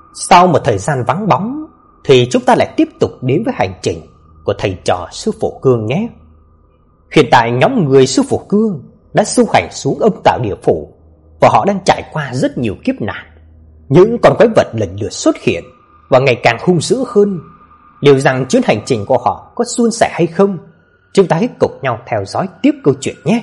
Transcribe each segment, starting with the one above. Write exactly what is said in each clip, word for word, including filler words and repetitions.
Sau một thời gian vắng bóng thì chúng ta lại tiếp tục đến với hành trình của thầy trò sư phụ Cương nhé. Hiện tại nhóm người sư phụ Cương đã du hành xuống âm tào địa phủ và họ đang trải qua rất nhiều kiếp nạn. Những con quái vật lần lượt xuất hiện và ngày càng hung dữ hơn. Liệu rằng chuyến hành trình của họ có suôn sẻ hay không? Chúng ta hãy cùng nhau theo dõi tiếp câu chuyện nhé.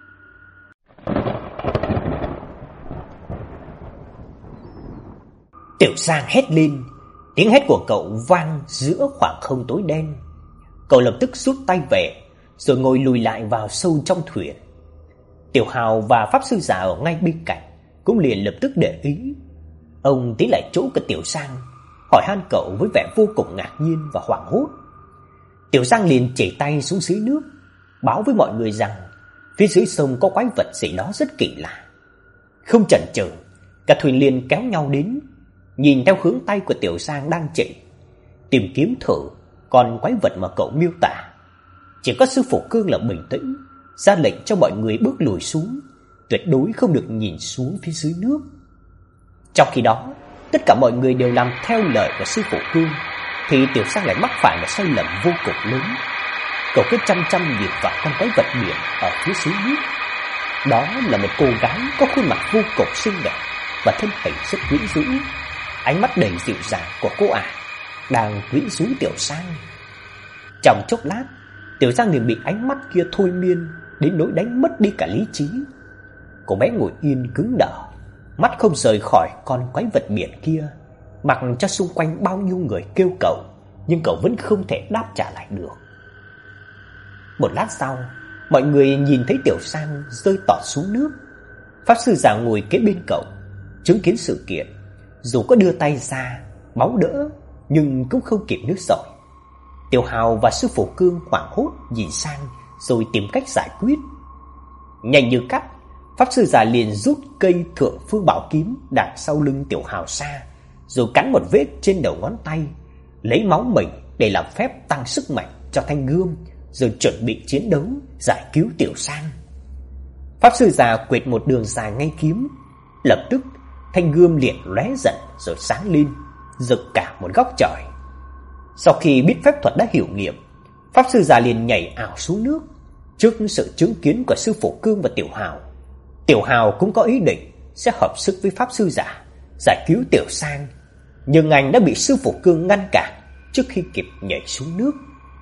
Tiểu Giang hét lên, tiếng hét của cậu vang giữa khoảng không tối đen. Cậu lập tức rút tay về, rồi ngồi lùi lại vào sâu trong thuyền. Tiểu Hào và pháp sư già ở ngay bên cạnh cũng liền lập tức để ý. Ông tiến lại chỗ của Tiểu Giang, hỏi han cậu với vẻ vô cùng ngạc nhiên và hoảng hốt. Tiểu Giang liền chỉ tay xuống dưới nước, báo với mọi người rằng phía dưới sông có quái vật gì đó rất kỳ lạ. Không chần chừ, cả thuyền liền kéo nhau đến, nhìn theo hướng tay của Tiểu Giang đang chỉ, tìm kiếm thử con quái vật mà cậu miêu tả. Chỉ có sư phụ Cương là bình tĩnh, ra lệnh cho mọi người bước lùi xuống, tuyệt đối không được nhìn xuống phía dưới nước. Trong khi đó, tất cả mọi người đều làm theo lời của sư phụ Cương, thì Tiểu Giang lại mắc phải một sai lầm vô cùng lớn. Cậu cứ chăm chăm nhìn vào con quái vật biển ở phía dưới nước. Đó là một cô gái có khuôn mặt vô cùng xinh đẹp và thân hình rất quyến rũ. Ánh mắt đầy dịu dàng của cô ả đang quyến rũ Tiểu Giang. Trong chốc lát, Tiểu Giang liền bị ánh mắt kia thôi miên đến nỗi đánh mất đi cả lý trí. Cô bé ngồi yên cứng đờ, mắt không rời khỏi con quái vật biển kia, mặc cho xung quanh bao nhiêu người kêu cậu, nhưng cậu vẫn không thể đáp trả lại được. Một lát sau, mọi người nhìn thấy Tiểu Giang rơi tọt xuống nước. Pháp sư già ngồi kế bên cậu, chứng kiến sự kiện, dù có đưa tay ra báo đỡ nhưng cũng không kịp nước rồi. Tiểu Hào và sư phụ Cương hoảng hốt nhìn sang rồi tìm cách giải quyết. Nhanh như cắt, pháp sư già liền rút cây thượng phương bảo kiếm đặt sau lưng Tiểu Hào ra, rồi cắn một vết trên đầu ngón tay, lấy máu mình để làm phép tăng sức mạnh cho thanh gươm, rồi chuẩn bị chiến đấu giải cứu Tiểu Giang. Pháp sư già quệt một đường dài ngay kiếm, lập tức thanh gươm liền lóe dần rồi sáng lên, rực cả một góc trời. Sau khi biết phép thuật đã hiệu nghiệm, pháp sư già liền nhảy ảo xuống nước. Trước sự chứng kiến của sư phụ Cương và Tiểu Hào, Tiểu Hào cũng có ý định sẽ hợp sức với pháp sư già giải cứu Tiểu Giang, nhưng anh đã bị sư phụ Cương ngăn cản trước khi kịp nhảy xuống nước.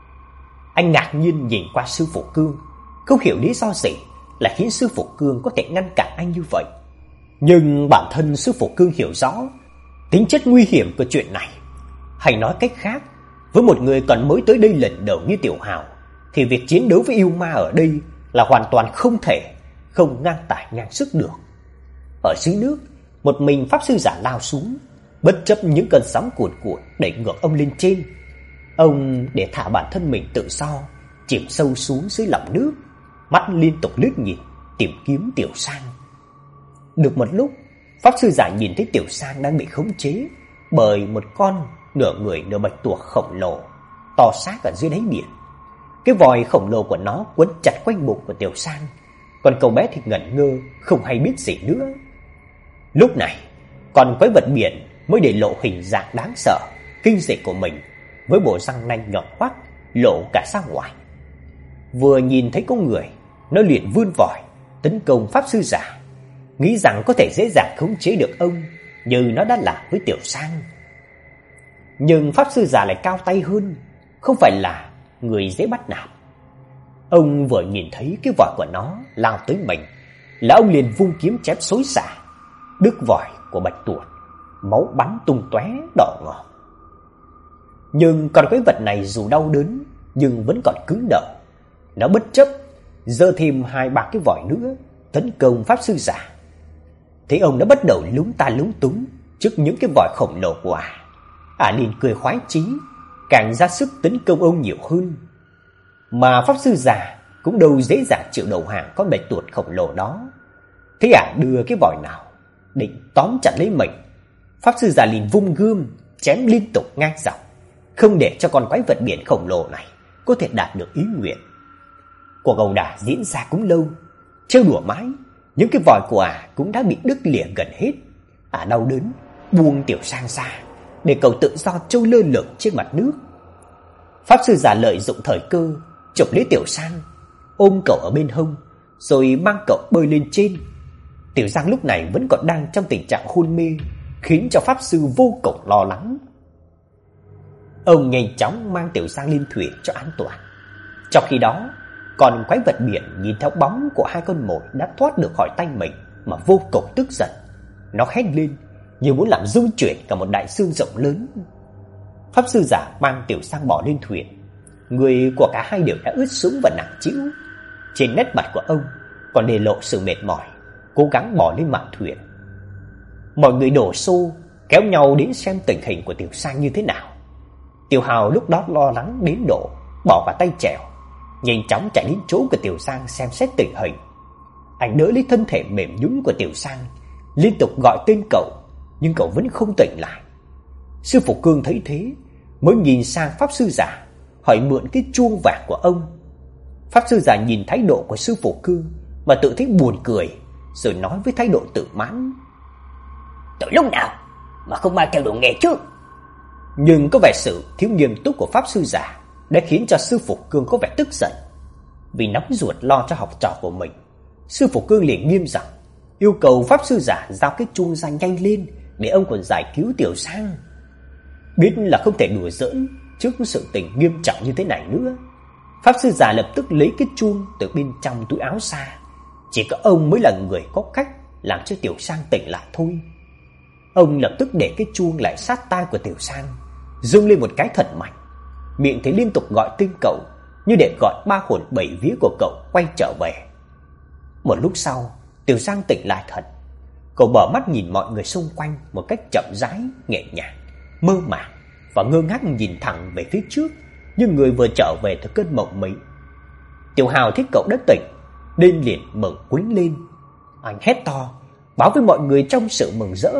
Anh ngạc nhiên nhìn qua sư phụ Cương, không hiểu lý do gì là khiến sư phụ Cương có thể ngăn cản anh như vậy. Nhưng bản thân sư phụ Cương hiểu rõ tính chất nguy hiểm của chuyện này. Hay nói cách khác, với một người còn mới tới đây lần đầu như Tiểu Hào, thì việc chiến đấu với yêu ma ở đây là hoàn toàn không thể, không ngang tài ngang sức được. Ở dưới nước, một mình pháp sư giả lao xuống, bất chấp những cơn sóng cuồn cuộn đẩy ngược ông lên trên. Ông để thả bản thân mình tự do, chìm sâu xuống dưới lòng nước, mắt liên tục lướt nhìn, tìm kiếm Tiểu Giang. Được một lúc, pháp sư giả nhìn thấy Tiểu Giang đang bị khống chế bởi một con nửa người nửa bạch tuộc khổng lồ to xác ở dưới đáy biển. Cái vòi khổng lồ của nó quấn chặt quanh bụng của Tiểu Giang, còn cậu bé thì ngẩn ngơ không hay biết gì nữa. Lúc này, con quái vật biển mới để lộ hình dạng đáng sợ, kinh dị của mình, với bộ răng nanh nhọn hoắt lộ cả ra ngoài. Vừa nhìn thấy con người, nó liền vươn vòi tấn công pháp sư giả, nghĩ rằng có thể dễ dàng khống chế được ông như nó đã làm với Tiểu Giang. Nhưng pháp sư già lại cao tay hơn, không phải là người dễ bắt nạt. Ông vừa nhìn thấy cái vòi của nó lao tới mình là ông liền vung kiếm chém xối xả, đứt vòi của bạch tuộc, máu bắn tung tóe đỏ ngòm. Nhưng con quái vật này dù đau đớn nhưng vẫn còn cứng đờ. Nó bất chấp giơ thêm hai ba cái vòi nữa tấn công pháp sư giả. Thế ông đã bắt đầu lúng ta lúng túng trước những cái vòi khổng lồ của ả. Ả liền cười khoái chí, càng ra sức tấn công ông nhiều hơn. Mà pháp sư già cũng đâu dễ dàng chịu đầu hàng con bạch tuộc khổng lồ đó. Thế ả đưa cái vòi nào định tóm chặt lấy mình, pháp sư già liền vung gươm chém liên tục ngang dọc, không để cho con quái vật biển khổng lồ này có thể đạt được ý nguyện. Cuộc ẩu đả diễn ra cũng lâu, trêu đùa mãi, những cái vòi của ả cũng đã bị đứt lìa gần hết. Ả đau đớn buông Tiểu Giang ra, để cậu tự do trôi lơ lửng trên mặt nước. Pháp sư già lợi dụng thời cơ, chụp lấy Tiểu Sang, ôm cậu ở bên hông, rồi mang cậu bơi lên trên. Tiểu Giang lúc này vẫn còn đang trong tình trạng hôn mê, khiến cho pháp sư vô cùng lo lắng. Ông nhanh chóng mang Tiểu Giang lên thuyền cho an toàn. Trong khi đó, còn quái vật biển nhìn theo bóng của hai con mồi đã thoát được khỏi tay mình mà vô cùng tức giận. Nó hét lên như muốn làm rung chuyển cả một đại dương rộng lớn. Pháp sư giả mang Tiểu Giang bỏ lên thuyền. Người của cả hai đều đã ướt sũng và nặng trĩu. Trên nét mặt của ông còn để lộ sự mệt mỏi, cố gắng bò lên mạn thuyền. Mọi người đổ xô kéo nhau đến xem tình hình của Tiểu Giang như thế nào. Tiểu Hào lúc đó lo lắng đến độ bỏ cả tay chèo, nhanh chóng chạy đến chỗ của Tiểu Giang xem xét tình hình. Anh đỡ lấy thân thể mềm nhũn của Tiểu Giang, liên tục gọi tên cậu, nhưng cậu vẫn không tỉnh lại. Sư phụ Cương thấy thế, mới nhìn sang pháp sư giả, hỏi mượn cái chuông vàng của ông. Pháp sư giả nhìn thái độ của sư phụ Cương mà tự thấy buồn cười, rồi nói với thái độ tự mãn: "Từ lúc nào mà không mang theo đồ nghề chứ?" Nhưng có vẻ sự thiếu nghiêm túc của pháp sư giả đã khiến cho sư phụ Cương có vẻ tức giận. Vì nóng ruột lo cho học trò của mình, sư phụ Cương liền nghiêm giọng yêu cầu pháp sư giả giao cái chuông ra nhanh lên để ông còn giải cứu Tiểu Giang. Biết là không thể đùa giỡn trước sự tình nghiêm trọng như thế này nữa, pháp sư giả lập tức lấy cái chuông từ bên trong túi áo ra. Chỉ có ông mới là người có cách làm cho Tiểu Giang tỉnh lại thôi. Ông lập tức để cái chuông lại sát tai của Tiểu Giang, rung lên một cái thật mạnh, miệng thì liên tục gọi tên cậu, như để gọi ba hồn bảy vía của cậu quay trở về. Một lúc sau, Tiểu Giang tỉnh lại thật. Cậu mở mắt nhìn mọi người xung quanh một cách chậm rãi, nhẹ nhàng, mơ màng và ngơ ngác nhìn thẳng về phía trước, như người vừa trở về từ cơn mộng mị. Tiểu Hào thấy cậu đã tỉnh, nên liền mừng quýnh lên. Anh hét to, báo với mọi người trong sự mừng rỡ.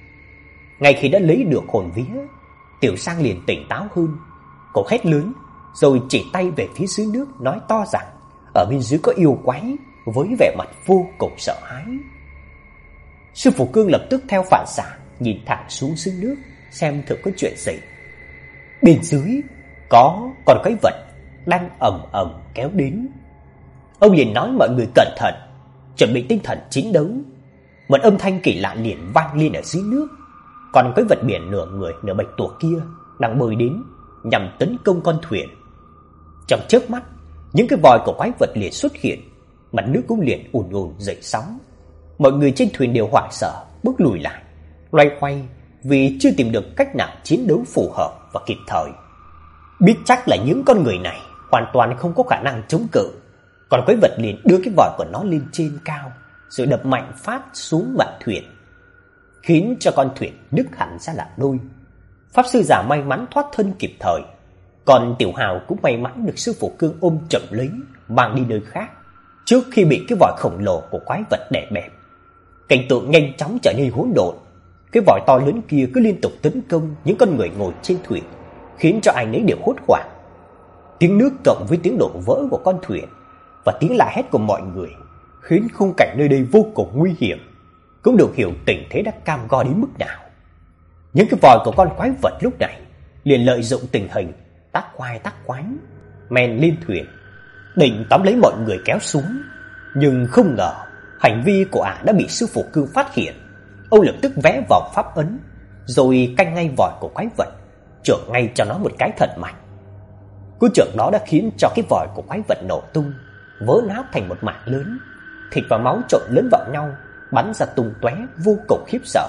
Ngay khi đã lấy được hồn vía, Tiểu Giang liền tỉnh táo hơn. Cậu hét lớn, rồi chỉ tay về phía dưới nước, nói to rằng ở bên dưới có yêu quái, với vẻ mặt vô cùng sợ hãi. Sư phụ Cương lập tức theo phản xạ nhìn thẳng xuống dưới nước, xem thử có chuyện gì. Bên dưới có con quái vật đang ầm ầm kéo đến. Ông liền nói mọi người cẩn thận, chuẩn bị tinh thần chiến đấu. Một âm thanh kỳ lạ liền vang lên ở dưới nước. Còn quái vật biển nửa người nửa bạch tuộc kia đang bơi đến nhằm tấn công con thuyền. Trong chớp mắt, những cái vòi của quái vật liền xuất hiện, mặt nước cũng liền ùn ùn dậy sóng. Mọi người trên thuyền đều hoảng sợ, bước lùi lại, loay hoay vì chưa tìm được cách nào chiến đấu phù hợp và kịp thời. Biết chắc là những con người này hoàn toàn không có khả năng chống cự, còn quái vật liền đưa cái vòi của nó lên trên cao, rồi đập mạnh phát xuống mạn thuyền, khiến cho con thuyền đứt hẳn ra làm đôi. Pháp sư giả may mắn thoát thân kịp thời, còn Tiểu Hào cũng may mắn được sư phụ Cương ôm chậm lấy, mang đi nơi khác, trước khi bị cái vòi khổng lồ của quái vật đè bẹp. Cảnh tượng nhanh chóng trở nên hỗn độn. Cái vòi to lớn kia cứ liên tục tấn công những con người ngồi trên thuyền, khiến cho ai nấy đều hốt hoảng. Tiếng nước cộng với tiếng đổ vỡ của con thuyền và tiếng la hét của mọi người khiến khung cảnh nơi đây vô cùng nguy hiểm, cũng được hiểu tình thế đã cam go đến mức nào. Những cái vòi của con quái vật lúc này liền lợi dụng tình hình, tác khoai tác khoái, men lên thuyền, định tóm lấy mọi người kéo xuống. Nhưng không ngờ hành vi của ả đã bị sư phụ Cương phát hiện. Ông lập tức vẽ vòng pháp ấn, rồi canh ngay vòi của quái vật, chưởng ngay cho nó một cái thật mạnh. Cú chưởng đó đã khiến cho cái vòi của quái vật nổ tung, vỡ nát thành một mảng lớn, thịt và máu trộn lẫn vào nhau, bắn ra tung tóe, vô cùng khiếp sợ.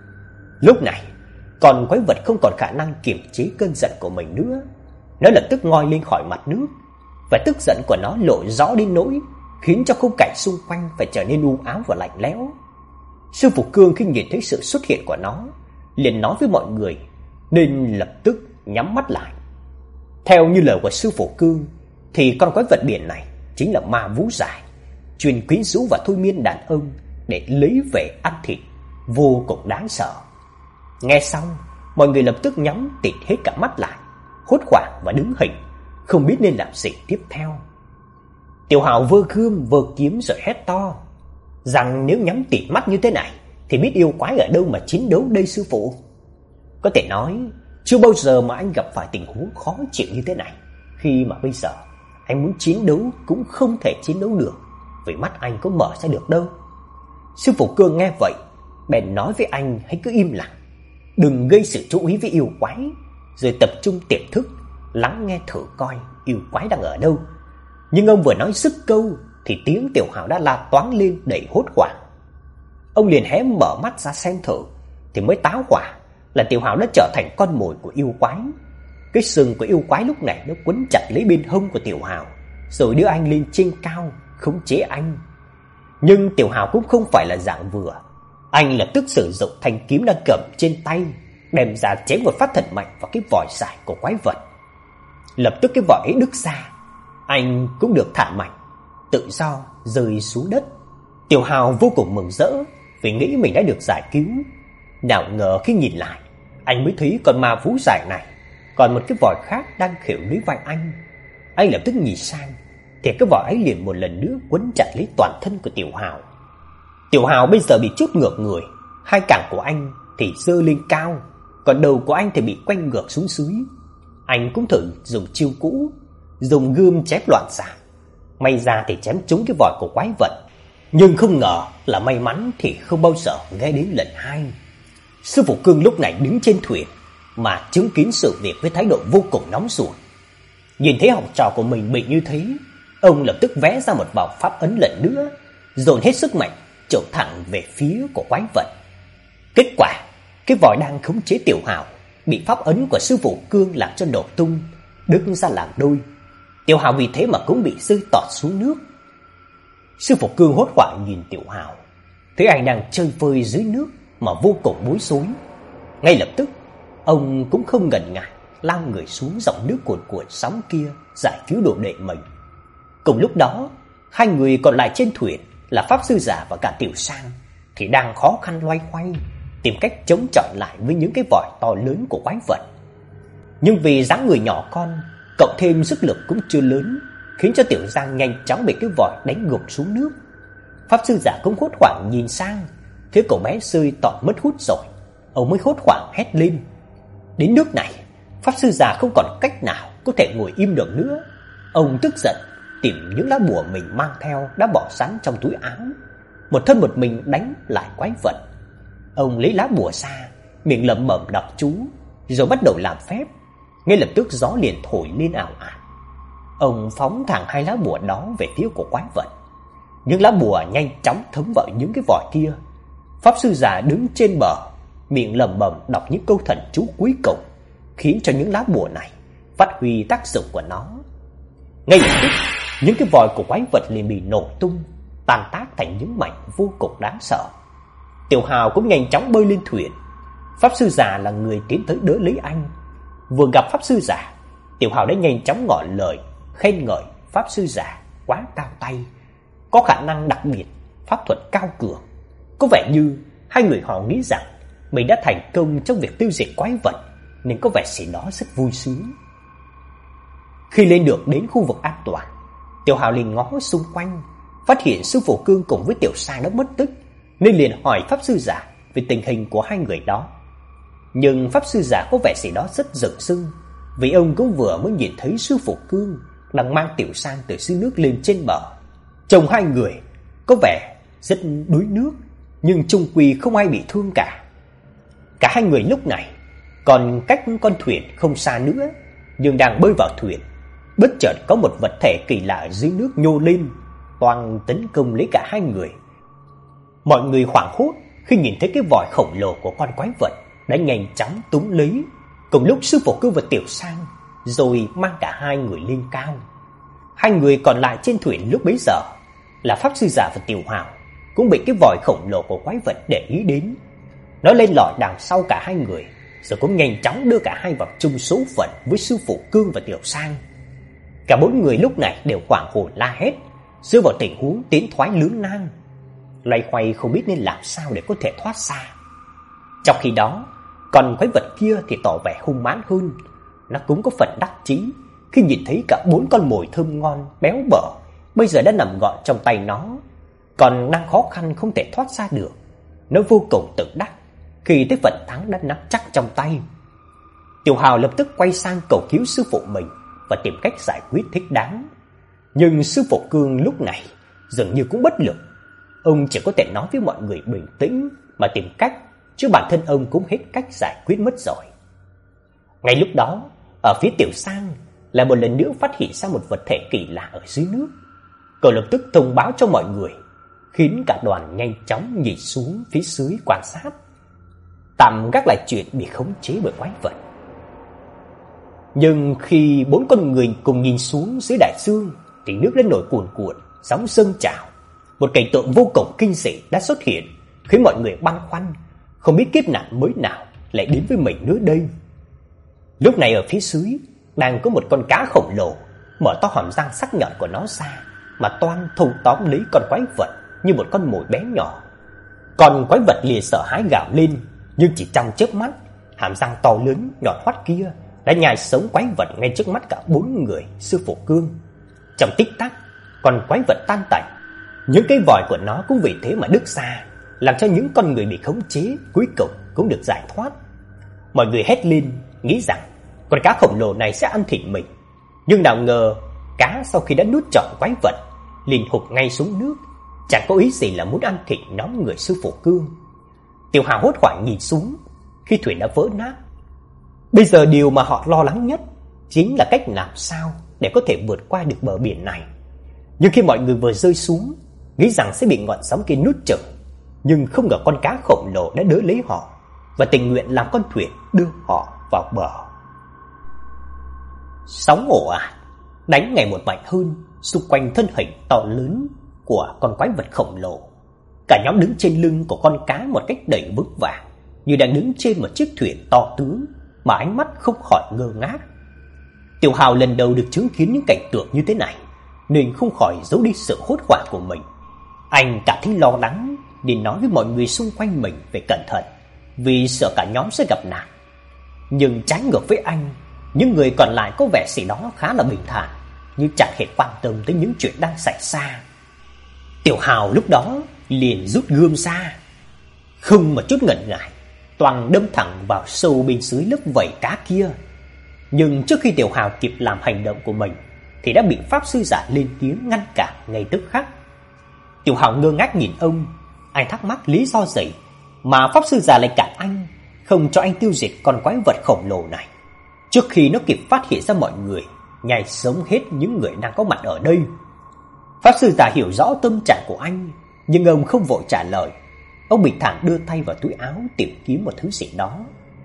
Lúc này, còn quái vật không còn khả năng kiềm chế cơn giận của mình nữa. Nó lập tức ngoi lên khỏi mặt nước, và tức giận của nó lộ rõ đến nỗi khiến cho khung cảnh xung quanh phải trở nên u ám và lạnh lẽo. Sư phụ Cương khi nhìn thấy sự xuất hiện của nó, liền nói với mọi người nên lập tức nhắm mắt lại. Theo như lời của sư phụ Cương, thì con quái vật biển này chính là ma vú dài, chuyên quyến rũ và thôi miên đàn ông để lấy về ăn thịt, vô cùng đáng sợ. Nghe xong, mọi người lập tức nhắm tịt hết cả mắt lại, hốt hoảng và đứng hình, không biết nên làm gì tiếp theo. Tiểu Hào vơ gươm vơ kiếm rồi hét to rằng nếu nhắm tịt mắt như thế này thì biết yêu quái ở đâu mà chiến đấu đây sư phụ. Có thể nói, chưa bao giờ mà anh gặp phải tình huống khó chịu như thế này, khi mà bây giờ anh muốn chiến đấu cũng không thể chiến đấu được, vì mắt anh có mở ra được đâu. Sư phụ Cương nghe vậy, bèn nói với anh hãy cứ im lặng, đừng gây sự chú ý với yêu quái, rồi tập trung tiềm thức, lắng nghe thử coi yêu quái đang ở đâu. Nhưng ông vừa nói dứt câu thì tiếng Tiểu Hào đã la toáng lên đầy hốt hoảng. Ông liền hé mở mắt ra xem thử, thì mới tá hỏa là Tiểu Hào đã trở thành con mồi của yêu quái. Cái sừng của yêu quái lúc này nó quấn chặt lấy bên hông của Tiểu Hào, rồi đưa anh lên trên cao khống chế anh. Nhưng Tiểu Hào cũng không phải là dạng vừa. Anh lập tức sử dụng thanh kiếm đang cầm trên tay, đem ra chém một phát thật mạnh vào cái vòi dài của quái vật. Lập tức cái vòi ấy đứt ra, anh cũng được thả mạnh, tự do rơi xuống đất. Tiểu Hào vô cùng mừng rỡ vì nghĩ mình đã được giải cứu. Nào ngờ khi nhìn lại, anh mới thấy con ma vú dài này còn một cái vòi khác đang khều lấy vai anh. Anh lập tức nhìn sang, thì cái vòi ấy liền một lần nữa quấn chặt lấy toàn thân của Tiểu Hào. Tiểu Hào bây giờ bị chốt ngược người, hai cẳng của anh thì giơ lên cao, còn đầu của anh thì bị quanh ngược xuống dưới. Anh cũng thử dùng chiêu cũ, dùng gươm chém loạn xạ. May ra thì chém trúng cái vòi của quái vật, nhưng không ngờ là may mắn thì không bao giờ nghe đến lần hai. Sư phụ Cương lúc này đứng trên thuyền mà chứng kiến sự việc với thái độ vô cùng nóng ruột. Nhìn thấy học trò của mình bị như thế, ông lập tức vẽ ra một vòng pháp ấn lần nữa, dồn hết sức mạnh chộp thẳng về phía của quái vật. Kết quả, cái vòi đang khống chế Tiểu Hào bị pháp ấn của sư phụ Cương làm cho nổ tung, đứt ra làm đôi. Tiểu Hào vì thế mà cũng bị rơi tọt xuống nước. Sư phụ Cương hốt hoảng nhìn Tiểu Hào, thấy anh đang chơi vơi dưới nước mà vô cùng bối rối. Ngay lập tức, ông cũng không ngần ngại lao người xuống dòng nước cuồn cuộn sóng kia giải cứu đồ đệ mình. Cùng lúc đó, hai người còn lại trên thuyền là pháp sư già và cả Tiểu Sang thì đang khó khăn loay hoay tìm cách chống chọi lại với những cái vòi to lớn của quái vật. Nhưng vì dáng người nhỏ con, cộng thêm sức lực cũng chưa lớn, khiến cho Tiểu Giang nhanh chóng bị cái vòi đánh gục xuống nước. Pháp sư giả cũng hốt hoảng nhìn sang, thấy cậu bé rơi tọt mất hút rồi, ông mới hốt hoảng hét lên. Đến nước này, pháp sư già không còn cách nào có thể ngồi im được nữa. Ông tức giận tìm những lá bùa mình mang theo đã bỏ sẵn trong túi áo, một thân một mình đánh lại quái vật. Ông lấy lá bùa ra, miệng lẩm bẩm đọc chú, rồi bắt đầu làm phép. Ngay lập tức gió liền thổi lên ảo ạt. Ông phóng thẳng hai lá bùa đó về phía của quái vật. Những lá bùa nhanh chóng thấm vào những cái vòi kia. Pháp sư già đứng trên bờ, miệng lẩm bẩm đọc những câu thần chú cuối cùng, khiến cho những lá bùa này phát huy tác dụng của nó. Ngay lập tức, những cái vòi của quái vật liền bị nổ tung, tan tác thành những mảnh vô cùng đáng sợ. Tiểu Hào cũng nhanh chóng bơi lên thuyền. Pháp sư già là người tiến tới đỡ lấy anh. Vừa gặp pháp sư già, Tiểu Hào đã nhanh chóng ngỏ lời khen ngợi pháp sư già quá cao tay, có khả năng đặc biệt, pháp thuật cao cường. Có vẻ như hai người họ nghĩ rằng mình đã thành công trong việc tiêu diệt quái vật, nên có vẻ gì đó rất vui sướng. Khi lên được đến khu vực an toàn, Tiểu Hào liền ngó xung quanh, phát hiện sư phụ Cương cùng với Tiểu Sang đã mất tích, nên liền hỏi pháp sư giả về tình hình của hai người đó. Nhưng pháp sư giả có vẻ gì đó rất giận dữ, vì ông cũng vừa mới nhìn thấy sư phụ Cương đang mang Tiểu Sang từ dưới nước lên trên bờ. Chồng hai người có vẻ rất đuối nước, nhưng chung quy không ai bị thương cả. Cả hai người lúc này còn cách con thuyền không xa nữa, nhưng đang bơi vào thuyền, bất chợt có một vật thể kỳ lạ ở dưới nước nhô lên, toang tấn công lấy cả hai người. Mọi người hoảng hốt khi nhìn thấy cái vòi khổng lồ của con quái vật đã nhanh chóng túm lấy. Cùng lúc sư phụ Cương và Tiểu Sang rồi mang cả hai người lên cao. Hai người còn lại trên thuyền lúc bấy giờ là pháp sư giả và Tiểu Hào cũng bị cái vòi khổng lồ của quái vật để ý đến. Nó lên lỏi đằng sau cả hai người, rồi cũng nhanh chóng đưa cả hai vào chung số phận với sư phụ Cương và Tiểu Sang. Cả bốn người lúc này đều hoảng hồn la hét, rơi vào tình huống tiến thoái lưỡng nan, loay hoay không biết nên làm sao để có thể thoát xa. Trong khi đó, còn quái vật kia thì tỏ vẻ hung mãnh hơn. Nó cũng có phần đắc chí khi nhìn thấy cả bốn con mồi thơm ngon béo bở bây giờ đã nằm gọn trong tay nó, còn đang khó khăn không thể thoát ra được. Nó vô cùng tự đắc khi thấy phần thắng đã nắm chắc trong tay. Tiểu Hào lập tức quay sang cầu cứu sư phụ mình và tìm cách giải quyết thích đáng. Nhưng sư phụ Cương lúc này dường như cũng bất lực. Ông chỉ có thể nói với mọi người bình tĩnh mà tìm cách, chứ bản thân ông cũng hết cách giải quyết mất rồi. Ngay lúc đó, ở phía Tiểu Sang lại một lần nữa phát hiện ra một vật thể kỳ lạ ở dưới nước. Cậu lập tức thông báo cho mọi người, khiến cả đoàn nhanh chóng nhìn xuống phía dưới quan sát, tạm gác lại chuyện bị khống chế bởi quái vật. Nhưng khi bốn con người cùng nhìn xuống dưới đại dương thì nước đã nổi cuồn cuộn, sóng dâng trào. Một cảnh tượng vô cùng kinh dị đã xuất hiện, khiến mọi người băn khoăn, không biết kiếp nạn mới nào lại đến với mình nữa đây. Lúc này ở phía dưới đang có một con cá khổng lồ mở to hàm răng sắc nhọn của nó ra, mà toan thâu tóm lấy con quái vật như một con mồi bé nhỏ. Con quái vật liền sợ hãi gào lên, nhưng chỉ trong chớp mắt, hàm răng to lớn nhọn hoắt kia đã nhai sống quái vật ngay trước mắt cả bốn người sư phụ Cương. Trong tích tắc, con quái vật tan tành, những cái vòi của nó cũng vì thế mà đứt ra, làm cho những con người bị khống chế cuối cùng cũng được giải thoát. Mọi người hét lên, nghĩ rằng con cá khổng lồ này sẽ ăn thịt mình. Nhưng nào ngờ, cá sau khi đã nuốt trọn quái vật liền hụt ngay xuống nước, chẳng có ý gì là muốn ăn thịt nhóm người sư phụ Cương. Tiểu Hào hốt hoảng nhìn xuống, khi thuyền đã vỡ nát. Bây giờ điều mà họ lo lắng nhất chính là cách làm sao để có thể vượt qua được bờ biển này. Nhưng khi mọi người vừa rơi xuống, nghĩ rằng sẽ bị ngọn sóng kia nuốt chửng, nhưng không ngờ con cá khổng lồ đã đỡ lấy họ và tình nguyện làm con thuyền đưa họ vào bờ. Sóng ồ ạt đánh ngày một mạnh hơn xung quanh thân hình to lớn của con quái vật khổng lồ. Cả nhóm đứng trên lưng của con cá một cách đầy vững vàng, như đang đứng trên một chiếc thuyền to tướng, mà ánh mắt không khỏi ngơ ngác. Tiểu Hào lần đầu được chứng kiến những cảnh tượng như thế này, nên không khỏi giấu đi sự hốt hoảng của mình. Anh cảm thấy lo lắng nên nói với mọi người xung quanh mình phải cẩn thận, vì sợ cả nhóm sẽ gặp nạn. Nhưng trái ngược với anh, những người còn lại có vẻ gì đó khá là bình thản, như chẳng hề quan tâm tới những chuyện đang xảy ra. Tiểu Hào lúc đó liền rút gươm ra, không một chút ngần ngại, toàn đâm thẳng vào sâu bên dưới lớp vảy cá kia. Nhưng trước khi Tiểu Hào kịp làm hành động của mình thì đã bị pháp sư giả lên tiếng ngăn cản ngay tức khắc. Tiểu Hào ngơ ngác nhìn ông, anh thắc mắc lý do gì mà pháp sư già lại cản anh, không cho anh tiêu diệt con quái vật khổng lồ này, trước khi nó kịp phát hiện ra mọi người nhai sống hết những người đang có mặt ở đây. Pháp sư già hiểu rõ tâm trạng của anh, nhưng ông không vội trả lời. Ông bình thản đưa tay vào túi áo tìm kiếm một thứ gì đó.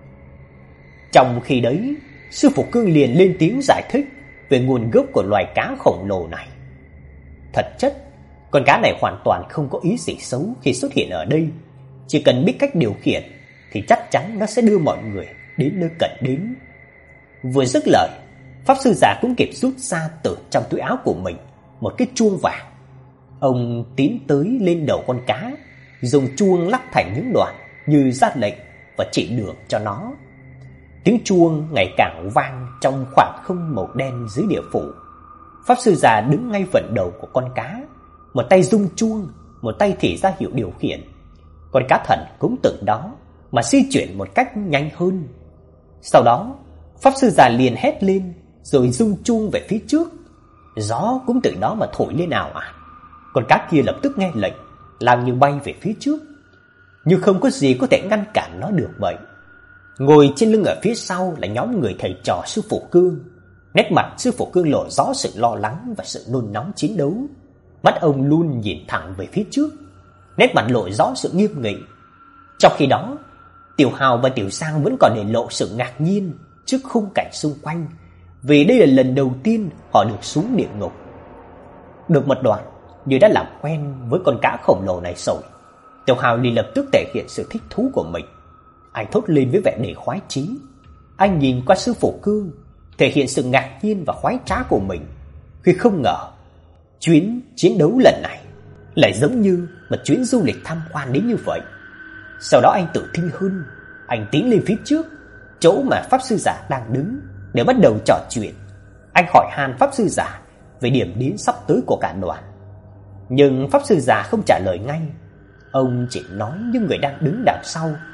Trong khi đấy, sư phụ Cương liền lên tiếng giải thích về nguồn gốc của loài cá khổng lồ này. Thật chất, con cá này hoàn toàn không có ý gì xấu khi xuất hiện ở đây. Chỉ cần biết cách điều khiển thì chắc chắn nó sẽ đưa mọi người đến nơi cần đến. Vừa dứt lời, pháp sư già cũng kịp rút ra từ trong túi áo của mình một cái chuông vàng. Ông tiến tới lên đầu con cá, dùng chuông lắc thành những đoạn như ra lệnh và chỉ đường cho nó. Tiếng chuông ngày càng vang trong khoảng không màu đen dưới địa phủ. Pháp sư già đứng ngay phần đầu của con cá, một tay rung chuông, một tay chỉ ra hiệu điều khiển. Con cá thần cũng từ đó mà di chuyển một cách nhanh hơn. Sau đó, pháp sư già liền hét lên rồi rung chuông về phía trước. Gió cũng từ đó mà thổi lên ào ạt. Con cá kia lập tức nghe lệnh, làm như bay về phía trước, nhưng không có gì có thể ngăn cản nó được vậy. Ngồi trên lưng ở phía sau là nhóm người thầy trò sư phụ Cương. Nét mặt sư phụ Cương lộ rõ sự lo lắng và sự nôn nóng chiến đấu. Mắt ông luôn nhìn thẳng về phía trước, nét mặt lộ rõ sự nghiêm nghị. Trong khi đó, Tiểu Hào và Tiểu Sang vẫn còn để lộ sự ngạc nhiên trước khung cảnh xung quanh, vì đây là lần đầu tiên họ được xuống địa ngục. Được một đoạn, như đã làm quen với con cá khổng lồ này rồi, Tiểu Hào liền lập tức thể hiện sự thích thú của mình. Anh thốt lên với vẻ đầy khoái chí. Anh nhìn qua sư phụ Cương, thể hiện sự ngạc nhiên và khoái trá của mình, khi không ngờ chuyến chiến đấu lần này lại giống như một chuyến du lịch tham quan đến như vậy. Sau đó anh tự tin hơn, anh tiến lên phía trước, chỗ mà pháp sư giả đang đứng, để bắt đầu trò chuyện. Anh hỏi han pháp sư giả về điểm đến sắp tới của cả đoàn. Nhưng pháp sư già không trả lời ngay. Ông chỉ nói những người đang đứng đằng sau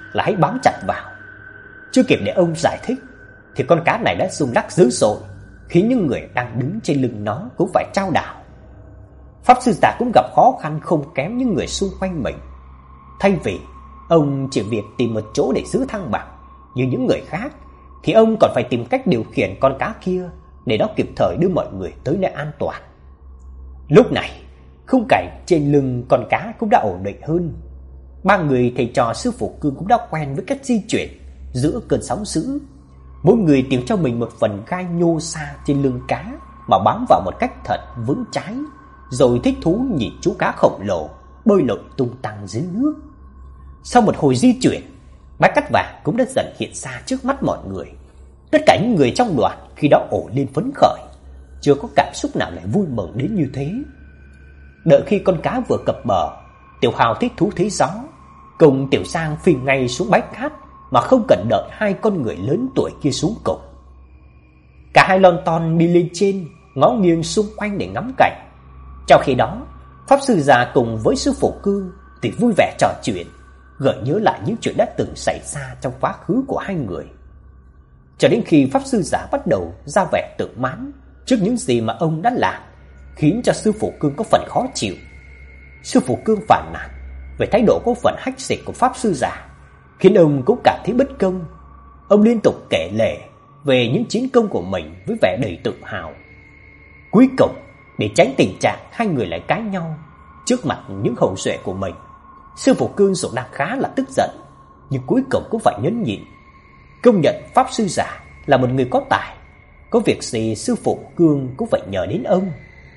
là hãy bám chặt vào. Chưa kịp để ông giải thích thì con cá này đã rung lắc dữ dội, khiến những người đang đứng trên lưng nó cũng phải chao đảo. Pháp sư già cũng gặp khó khăn không kém những người xung quanh mình. Thay vì ông chỉ việc tìm một chỗ để giữ thăng bằng như những người khác, thì ông còn phải tìm cách điều khiển con cá kia để nó kịp thời đưa mọi người tới nơi an toàn. Lúc này, khung cảnh trên lưng con cá cũng đã ổn định hơn. Ba người thầy trò sư phụ Cương cũng đã quen với cách di chuyển giữa cơn sóng dữ. Mỗi người tìm cho mình một phần gai nhô xa trên lưng cá mà bám vào một cách thật vững chãi, rồi thích thú nhìn chú cá khổng lồ bơi lội tung tăng dưới nước. Sau một hồi di chuyển, bãi cát vàng cũng đã dần hiện ra trước mắt mọi người. Tất cả những người trong đoàn khi đó ồ lên phấn khởi, chưa có cảm xúc nào lại vui mừng đến như thế. Đợi khi con cá vừa cập bờ, Tiểu Hào thích thú thấy gió, cùng Tiểu Sang phi ngay xuống bãi cát mà không cần đợi hai con người lớn tuổi kia xuống cùng. Cả hai lon ton đi lên trên, ngó nghiêng xung quanh để ngắm cảnh. Trong khi đó, pháp sư già cùng với sư phụ Cương thì vui vẻ trò chuyện, gợi nhớ lại những chuyện đã từng xảy ra trong quá khứ của hai người. Cho đến khi pháp sư già bắt đầu ra vẻ tự mãn trước những gì mà ông đã làm, khiến cho sư phụ Cương có phần khó chịu. Sư phụ Cương phàn nàn về thái độ có phần hách dịch của pháp sư già, khiến ông cũng cảm thấy bất công. Ông liên tục kể lể về những chiến công của mình với vẻ đầy tự hào. Cuối cùng, để tránh tình trạng hai người lại cãi nhau trước mặt những hậu duệ của mình, sư phụ Cương dù đang khá là tức giận, nhưng cuối cùng cũng phải nhẫn nhịn, công nhận pháp sư già là một người có tài, có việc gì sư phụ Cương cũng phải nhờ đến ông.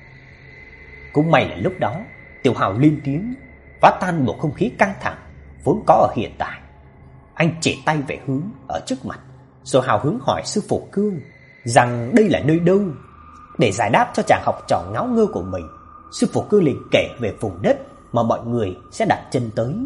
Cũng may là lúc đó Tiểu Hào lên tiếng phá tan bầu không khí căng thẳng vốn có ở hiện tại. Anh chỉ tay về hướng ở trước mặt, rồi hào hứng hỏi sư phụ Cương rằng đây là nơi đâu. Để giải đáp cho chàng học trò ngáo ngơ của mình, sư phụ Cương liền kể về vùng đất mà mọi người sẽ đặt chân tới.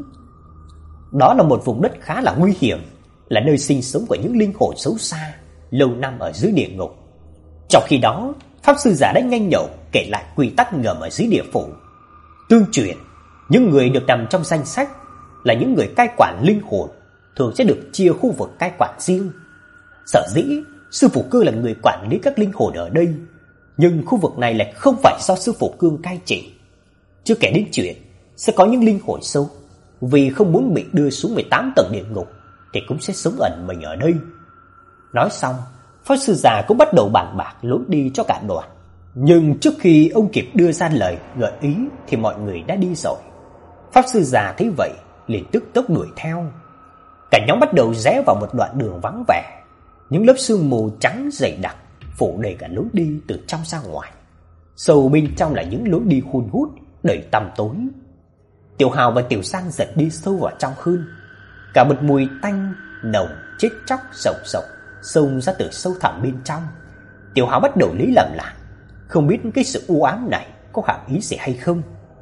Đó là một vùng đất khá là nguy hiểm, là nơi sinh sống của những linh hồn xấu xa lâu năm ở dưới địa ngục. Trong khi đó, pháp sư giả đã nhanh nhậu kể lại quy tắc ngầm ở dưới địa phủ. Tương truyền, những người được nằm trong danh sách là những người cai quản linh hồn thường sẽ được chia khu vực cai quản riêng. Sở dĩ sư phụ Cương là người quản lý các linh hồn ở đây, nhưng khu vực này lại không phải do sư phụ Cương cai trị. Chưa kể đến chuyện sẽ có những linh hồn xấu vì không muốn bị đưa xuống mười tám tầng địa ngục thì cũng sẽ sống ẩn mình ở đây. Nói xong, pháp sư già cũng bắt đầu bàn bạc lối đi cho cả đoàn. Nhưng trước khi ông kịp đưa ra lời gợi ý thì mọi người đã đi rồi. Pháp sư già thấy vậy liền tức tốc đuổi theo. Cả nhóm bắt đầu rẽ vào một đoạn đường vắng vẻ. Những lớp sương mù trắng dày đặc phủ đầy cả lối đi từ trong ra ngoài. Sâu bên trong là những lối đi hun hút đầy tăm tối. Tiểu Hào và Tiểu Sang dần đi sâu vào trong hơn. Cả một mùi tanh nồng chết chóc sộc sộc xông ra từ sâu thẳm bên trong. Tiểu Hào bắt đầu lấy làm lạ, không biết cái sự u ám này có hàm ý gì hay không.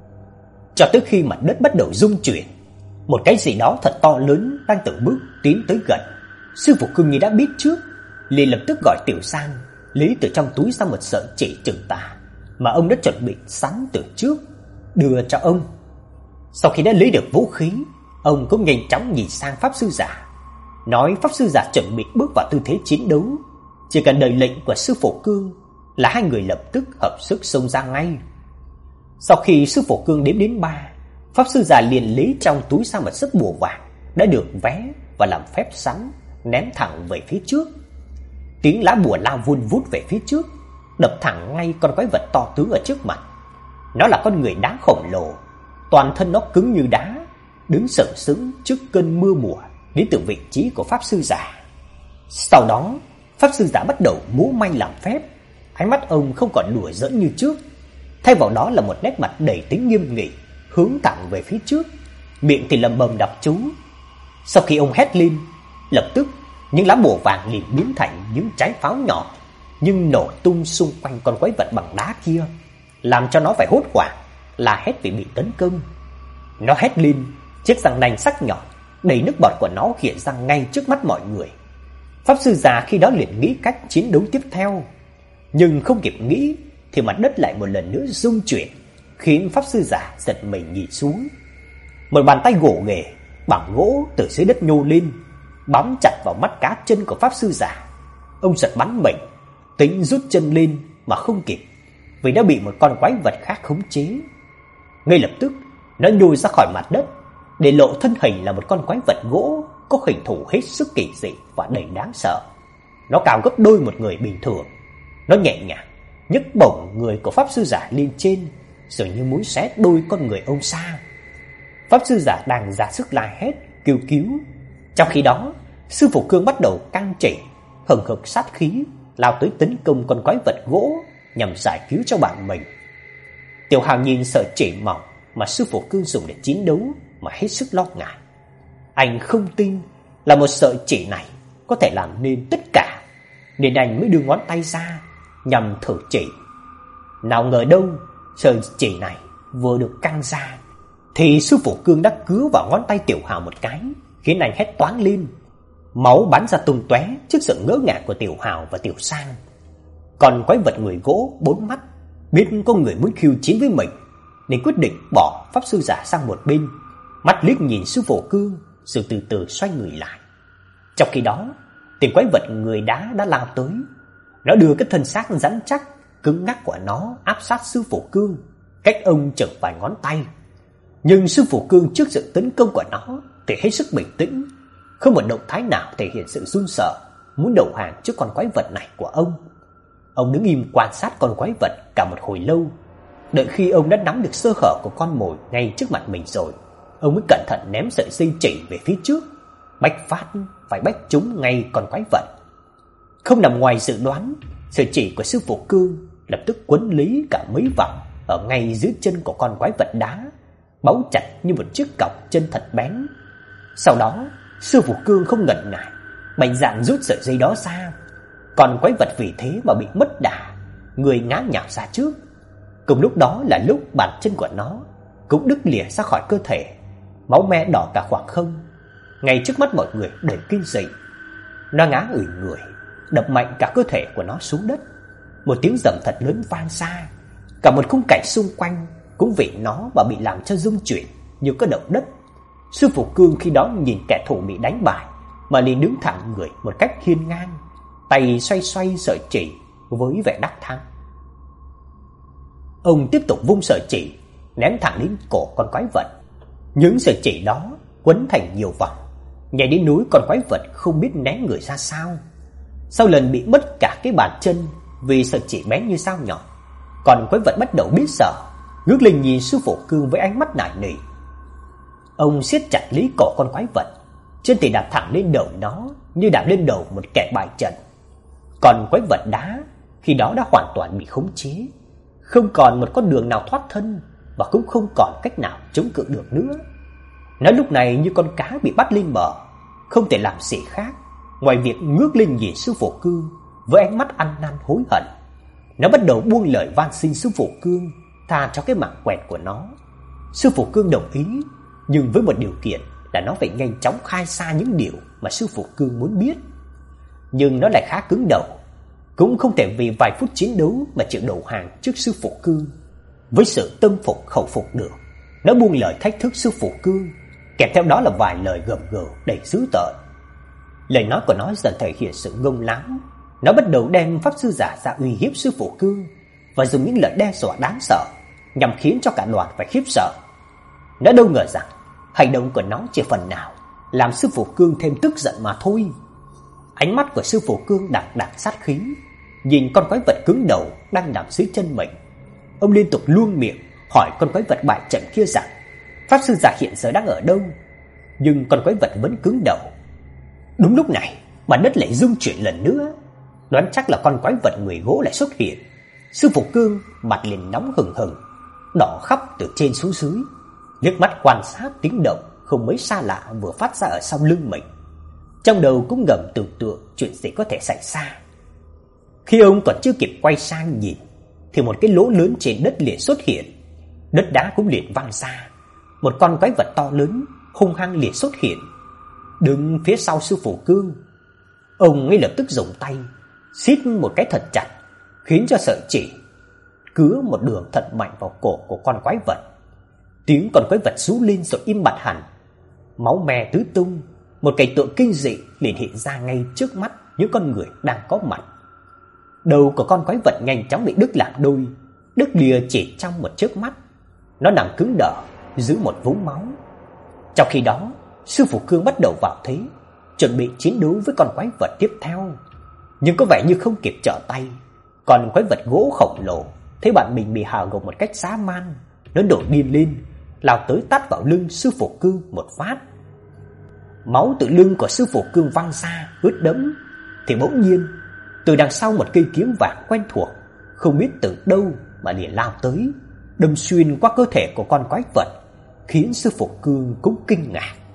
Cho tới khi mặt đất bắt đầu rung chuyển, một cái gì đó thật to lớn đang từng bước tiến tới gần. Sư phụ Cương như đã biết trước, liền lập tức gọi Tiểu Sang lấy từ trong túi ra một sợi chỉ trừng tà mà ông đã chuẩn bị sẵn từ trước, đưa cho ông. Sau khi đã lấy được vũ khí, ông cũng nhanh chóng nhìn sang pháp sư giả, nói pháp sư giả chuẩn bị bước vào tư thế chiến đấu, chỉ cần đợi lệnh của sư phụ Cương là hai người lập tức hợp sức xông ra ngay. Sau khi sư phụ Cương đếm đến ba, pháp sư già liền lấy trong túi ra một sấp bùa vàng đã được vé và làm phép sẵn, ném thẳng về phía trước. Tiếng lá bùa lao vun vút về phía trước, đập thẳng ngay con quái vật to tướng ở trước mặt. Nó là con người đá khổng lồ, toàn thân nó cứng như đá, đứng sừng sững trước cơn mưa mùa đến từ vị trí của pháp sư giả. Sau đó, pháp sư giả bắt đầu múa may làm phép. Ánh mắt ông không còn đùa giỡn như trước, thay vào đó là một nét mặt đầy tính nghiêm nghị, hướng thẳng về phía trước, miệng thì lẩm bẩm đọc chú. Sau khi ông hét lên, lập tức những lá bùa vàng liền biến thành những trái pháo nhỏ, nhưng nổ tung xung quanh con quái vật bằng đá kia, làm cho nó phải hốt hoảng, la hét vì bị tấn công. Nó hét lên, chiếc răng nanh sắc nhọn đầy nước bọt của nó hiện ra ngay trước mắt mọi người. Pháp sư già khi đó liền nghĩ cách chiến đấu tiếp theo, nhưng không kịp nghĩ thì mặt đất lại một lần nữa rung chuyển, khiến pháp sư già giật mình nhìn xuống. Một bàn tay gỗ ghề bằng gỗ từ dưới đất nhô lên, bám chặt vào mắt cá chân của pháp sư già. Ông giật bắn mình, tính rút chân lên mà không kịp, vì đã bị một con quái vật khác khống chế. Ngay lập tức, nó nhô ra khỏi mặt đất, để lộ thân hình là một con quái vật gỗ có hình thù hết sức kỳ dị và đầy đáng sợ. Nó cao gấp đôi một người bình thường. Nó nhẹ nhàng nhấc bổng người của pháp sư giả lên trên, dường như muốn xé đôi con người ông Sa. Pháp sư giả đang ra sức la hét kêu cứu. Trong khi đó, sư phụ Cương bắt đầu căng chỉ, hừng hực sát khí lao tới tấn công con quái vật gỗ nhằm giải cứu cho bạn mình. Tiểu Hào nhìn sợi chỉ mỏng mà sư phụ Cương dùng để chiến đấu mà hết sức lo ngại. Anh không tin là một sợi chỉ này có thể làm nên tất cả, nên anh mới đưa ngón tay ra nhằm thử chỉ. Nào ngờ đâu, sợi chỉ này vừa được căng ra thì sư phụ Cương đã cứa vào ngón tay Tiểu Hào một cái, khiến anh hét toáng lên. Máu bắn ra tung tóe trước sự ngỡ ngàng của Tiểu Hào và Tiểu Sang. Còn quái vật người gỗ bốn mắt biết có người muốn khiêu chiến với mình, nên quyết định bỏ pháp sư giả sang một bên, mắt liếc nhìn sư phụ Cương rồi từ từ xoay người lại. Trong khi đó, tên quái vật người đá đã lao tới. Nó đưa cái thân xác rắn chắc, cứng ngắc của nó áp sát sư phụ Cương, cách ông chừng vài ngón tay. Nhưng sư phụ Cương trước sự tấn công của nó thì hết sức bình tĩnh, không một động thái nào thể hiện sự run sợ, muốn đầu hàng trước con quái vật này của ông. Ông đứng im quan sát con quái vật cả một hồi lâu. Đợi khi ông đã nắm được sơ hở của con mồi ngay trước mặt mình rồi, ông mới cẩn thận ném sợi dây chỉ về phía trước, bách phát phải bách trúng ngay con quái vật. Không nằm ngoài dự đoán, sợi chỉ của sư phụ Cương lập tức quấn lấy cả mấy vòng ở ngay dưới chân của con quái vật đá, bấu chặt như một chiếc cọc chân thật bén. Sau đó, sư phụ Cương không ngần ngại, mạnh dạn rút sợi dây đó ra. Còn quái vật vì thế mà bị mất đà, người ngã nhào ra trước. Cùng lúc đó là lúc bàn chân của nó cũng đứt lìa ra khỏi cơ thể, máu me đỏ cả khoảng không. Ngay trước mắt mọi người đầy kinh dị, nó ngã ủi người, đập mạnh cả cơ thể của nó xuống đất. Một tiếng rầm thật lớn vang xa, cả một khung cảnh xung quanh cũng vì nó mà bị làm cho rung chuyển như có động đất. Sư phụ Cương khi đó nhìn kẻ thù bị đánh bại mà liền đứng thẳng người một cách hiên ngang, tay xoay xoay sợi chỉ với vẻ đắc thắng. Ông tiếp tục vung sợi chỉ ném thẳng đến cổ con quái vật. Những sợi chỉ đó quấn thành nhiều vòng, nhảy đến núi con quái vật không biết né người ra sao. Sau lần bị mất cả cái bàn chân vì sợi chỉ bén như dao nhọn, còn quái vật bắt đầu biết sợ, ngước lên nhìn sư phụ Cương với ánh mắt nài nỉ. Ông siết chặt lấy cổ con quái vật, chân thì đạp thẳng lên đầu nó như đạp lên đầu một kẻ bại trận. Còn quái vật đá khi đó đã hoàn toàn bị khống chế, không còn một con đường nào thoát thân và cũng không còn cách nào chống cự được nữa. Nó lúc này như con cá bị bắt lên bờ, không thể làm gì khác ngoài việc ngước lên nhìn sư phụ Cương với ánh mắt ăn năn hối hận. Nó bắt đầu buông lời van xin sư phụ Cương tha cho cái mạng quẹt của nó. Sư phụ Cương đồng ý, nhưng với một điều kiện là nó phải nhanh chóng khai ra những điều mà sư phụ Cương muốn biết. Nhưng nó lại khá cứng đầu, cũng không thể vì vài phút chiến đấu mà chịu đầu hàng trước sư phụ Cương. Với sự tâm phục khẩu phục được, nó buông lời thách thức sư phụ Cương, kèm theo đó là vài lời gầm gừ đầy dữ tợn. Lời nói của nó dần thể hiện sự ngông láng. Nó bắt đầu đem pháp sư giả ra uy hiếp sư phụ Cương và dùng những lời đe dọa đáng sợ nhằm khiến cho cả đoàn phải khiếp sợ. Nó đâu ngờ rằng hành động của nó chỉ phần nào làm sư phụ Cương thêm tức giận mà thôi. Ánh mắt của sư phụ Cương đằng đằng sát khí, nhìn con quái vật cứng đầu đang nằm dưới chân mình. Ông liên tục luông miệng hỏi con quái vật bại trận kia rằng pháp sư giả hiện giờ đang ở đâu, nhưng con quái vật vẫn cứng đầu. Đúng lúc này, mặt đất lại rung chuyển lần nữa, đoán chắc là con quái vật người gỗ lại xuất hiện. Sư phụ Cương mặt liền nóng hừng hừng, đỏ khắp từ trên xuống dưới, liếc mắt quan sát tiếng động không mấy xa lạ vừa phát ra ở sau lưng mình. Trong đầu cũng ngầm tưởng tượng chuyện gì có thể xảy ra. Khi ông còn chưa kịp quay sang nhìn thì một cái lỗ lớn trên đất liền xuất hiện, đất đá cũng liền văng ra. Một con quái vật to lớn hung hăng liền xuất hiện, đứng phía sau sư phụ Cương. Ông ngay lập tức dùng tay siết một cái thật chặt, khiến cho sợi chỉ cứa một đường thật mạnh vào cổ của con quái vật. Tiếng con quái vật rú lên rồi im bặt hẳn. Máu me tứ tung, một cảnh tượng kinh dị liền hiện ra ngay trước mắt những con người đang có mặt. Đầu của con quái vật nhanh chóng bị đứt làm đôi, đứt lìa chỉ trong một chớp mắt. Nó nằm cứng đờ dưới một vũng máu. Trong khi đó, sư phụ Cương bắt đầu vào thế, chuẩn bị chiến đấu với con quái vật tiếp theo. Nhưng có vẻ như không kịp trở tay, còn quái vật gỗ khổng lồ thấy bạn mình bị hạ gục một cách dã man, nó nổi điên lên, lao tới tát vào lưng sư phụ Cương một phát. Máu từ lưng của sư phụ Cương văng ra ướt đẫm, thì bỗng nhiên từ đằng sau một cây kiếm vàng quen thuộc, không biết từ đâu mà liền lao tới, đâm xuyên qua cơ thể của con quái vật, khiến sư phụ Cương cũng kinh ngạc.